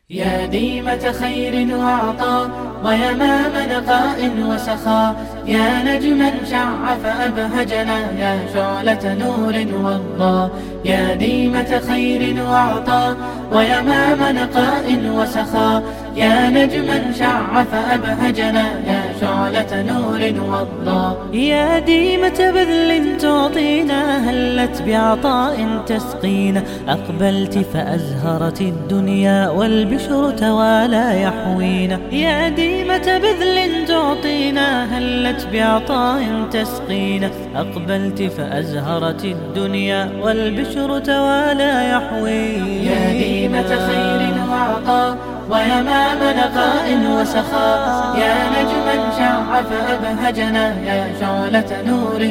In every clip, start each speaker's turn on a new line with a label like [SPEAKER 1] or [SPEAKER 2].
[SPEAKER 1] يا ديمة خير وعطاء ويمام نقاء وسخاء، يا نجما شع فأبهجنا، يا شعلة نور والله. يا ديمة خير وعطاء ويمام نقاء وسخاء، يا نجما شع فأبهجنا، يا شعلة نور والله.
[SPEAKER 2] يا ديمة بذل تعطينا، هلت بعطاء تسقينا، أقبلت فأزهرت الدنيا والبشر توالى يحوينا. يا ديمة بذل تعطينا، هلت بعطاء تسقينا، أقبلت فأزهرت الدنيا والبشر توالى يحوينا.
[SPEAKER 1] يا ديمة خير وعطاء ويمام نقاء وسخاء، يا نجما شع فأبهجنا، يا شعلة نور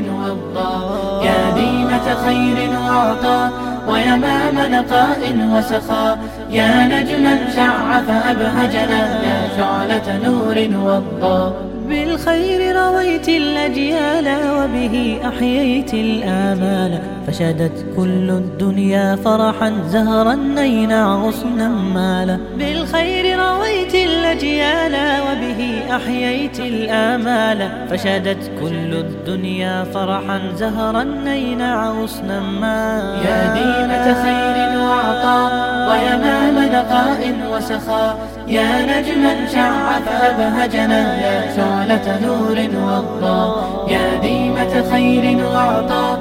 [SPEAKER 1] والله. يا ديمة خير وعطاء ويمام نقاء وسخاء، يا نجما شع فأبهجنا، يا شعلة نور والله.
[SPEAKER 2] بالخير رويت الأجيال وبه أحييت الآمال، فشدت كل الدنيا فرحا زهرا نينا غصنا مالا. بالخير رويت الأجيال وبه أحييت الآمال، فشدت كل الدنيا فرحا زهرا نينا غصنا مالا.
[SPEAKER 1] يا ديمة خير وعطاء ويمام نقاء وسخاء، يا نجما شع فأبهجنا، يا شعلة نور والله. يا ديمة خير وعطاء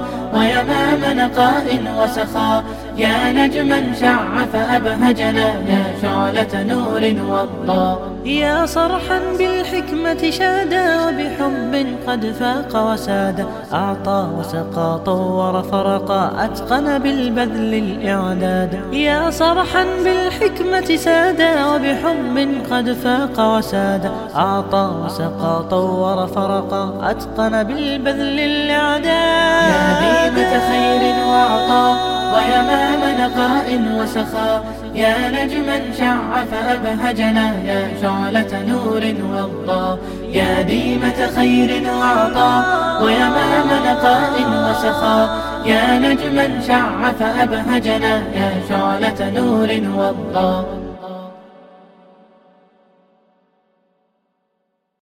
[SPEAKER 1] ويمام نقاء وسخاء، يا نجما شع فأبهجنا، يا شعلة نور والله.
[SPEAKER 2] يا صرحا بالحكمة شادا وبحب قد فاق وسادا، أعطى وسقى طور فرقا أتقن بالبذل الإعداد. يا صرحا بالحكمة سادا وبحب قد فاق وسادا، أعطى وسقى طور فرقا أتقن بالبذل الإعداد.
[SPEAKER 1] يا ديمة خير وعطاء ويمام نقاء وسخاء، يا نجما شع فأبهجنا، يا شعلة نور والله. يا ديمة خير وعطاء ويمام نقاء وسخاء، يا نجما شع فأبهجنا، يا شعلة نور والله.